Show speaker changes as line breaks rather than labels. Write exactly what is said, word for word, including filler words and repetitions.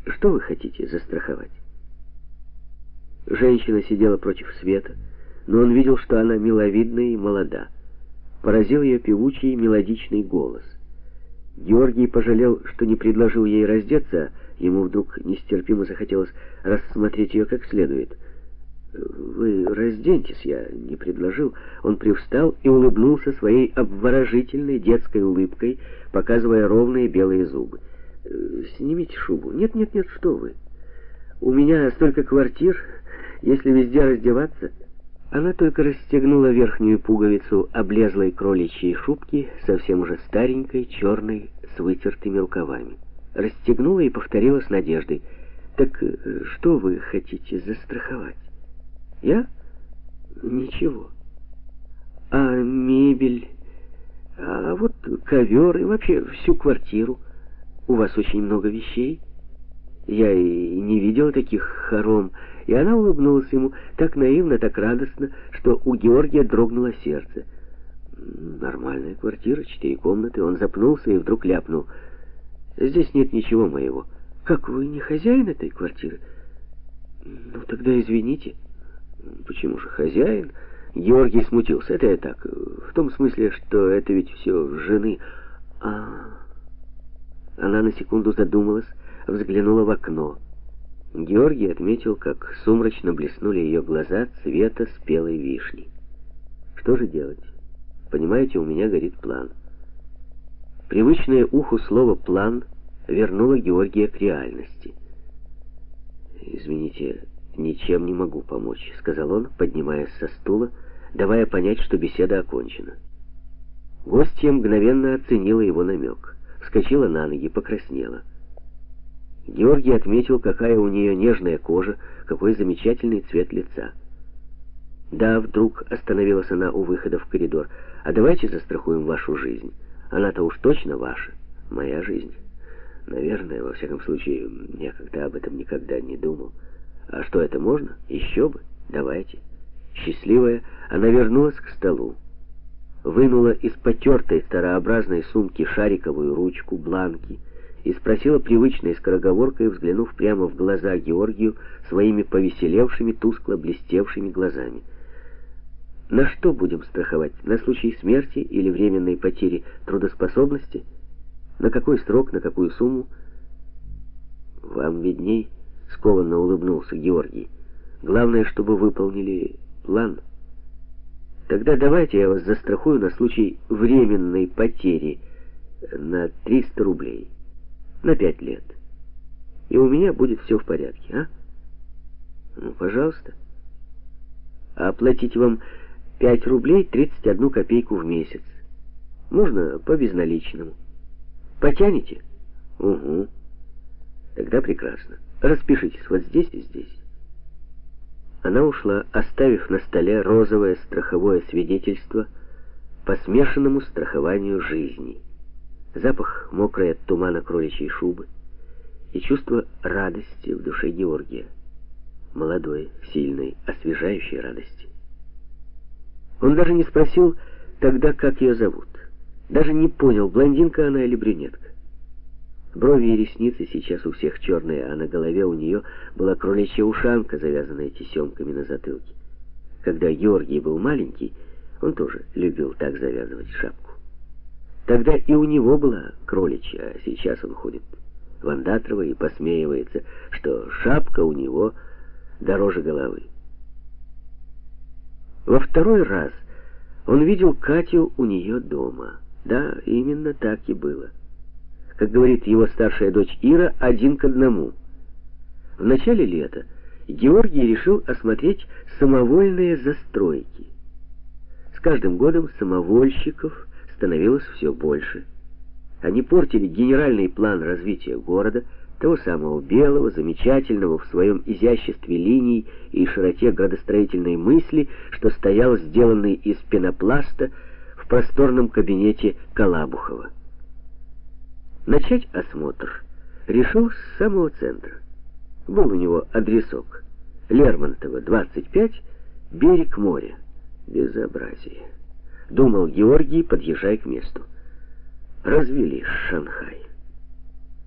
Что вы хотите застраховать? Женщина сидела против света, но он видел, что она миловидна и молода. Поразил ее певучий мелодичный голос. Георгий пожалел, что не предложил ей раздеться, ему вдруг нестерпимо захотелось рассмотреть ее как следует. «Вы разденьтесь, я не предложил». Он привстал и улыбнулся своей обворожительной детской улыбкой, показывая ровные белые зубы. «Снимите шубу». «Нет, нет, нет, что вы. У меня столько квартир, если везде раздеваться». Она только расстегнула верхнюю пуговицу облезлой кроличьей шубки, совсем уже старенькой, черной, с вытертыми рукавами. Расстегнула и повторила с надеждой: «Так что вы хотите застраховать?» «Я? Ничего. А мебель? А вот ковер и вообще всю квартиру. У вас очень много вещей. Я и не видела таких хором». И она улыбнулась ему так наивно, так радостно, что у Георгия дрогнуло сердце. «Нормальная квартира, четыре комнаты». Он запнулся и вдруг ляпнул: «Здесь нет ничего моего». «Как, вы не хозяин этой квартиры?» «Ну, тогда извините». «Почему же хозяин?» Георгий смутился. «Это я так, в том смысле, что это ведь все жены». «А...» Она на секунду задумалась, взглянула в окно. Георгий отметил, как сумрачно блеснули ее глаза цвета спелой вишни. «Что же делать? Понимаете, у меня горит план». Привычное уху слово «план» вернуло Георгия к реальности. «Извините, ничем не могу помочь», — сказал он, поднимаясь со стула, давая понять, что беседа окончена. Гостья мгновенно оценила его намек, вскочила на ноги, покраснела. Георгий отметил, какая у нее нежная кожа, какой замечательный цвет лица. «Да», — вдруг остановилась она у выхода в коридор, — «а давайте застрахуем вашу жизнь. Она-то уж точно ваша, моя жизнь. Наверное, во всяком случае, я как-то об этом никогда не думал. А что, это можно? Еще бы. Давайте». Счастливая, она вернулась к столу, вынула из потертой старообразной сумки шариковую ручку, бланки, и спросила привычной скороговоркой, взглянув прямо в глаза Георгию своими повеселевшими, тускло блестевшими глазами: «На что будем страховать? На случай смерти или временной потери трудоспособности? На какой срок, на какую сумму?» «Вам видней», — скованно улыбнулся Георгий. «Главное, чтобы выполнили план. Тогда давайте я вас застрахую на случай временной потери на триста рублей. На пять лет. И у меня будет все в порядке, а? Ну, пожалуйста. А оплатить вам пять рублей тридцать одну копейку в месяц. Можно по безналичному. Потянете? Угу. Тогда прекрасно. Распишитесь вот здесь и здесь». Она ушла, оставив на столе розовое страховое свидетельство по смешанному страхованию жизни. Запах мокрой от тумана кроличьей шубы и чувство радости в душе Георгия. Молодой, сильной, освежающей радости. Он даже не спросил тогда, как ее зовут. Даже не понял, блондинка она или брюнетка. Брови и ресницы сейчас у всех черные, а на голове у нее была кроличья ушанка, завязанная тесемками на затылке. Когда Георгий был маленький, он тоже любил так завязывать шапку. Тогда и у него была кроличья, а сейчас он ходит в Андатрово и посмеивается, что шапка у него дороже головы. Во второй раз он видел Катю у нее дома. Да, именно так и было. Как говорит его старшая дочь Ира, один к одному. В начале лета Георгий решил осмотреть самовольные застройки. С каждым годом самовольщиков становилось все больше. Они портили генеральный план развития города, того самого белого, замечательного в своем изяществе линий и широте градостроительной мысли, что стоял сделанный из пенопласта в просторном кабинете Калабухова. Начать осмотр решил с самого центра. Был у него адресок: Лермонтова, двадцать пять, берег моря. Безобразие, думал Георгий, подъезжая к месту. Развели Шанхай.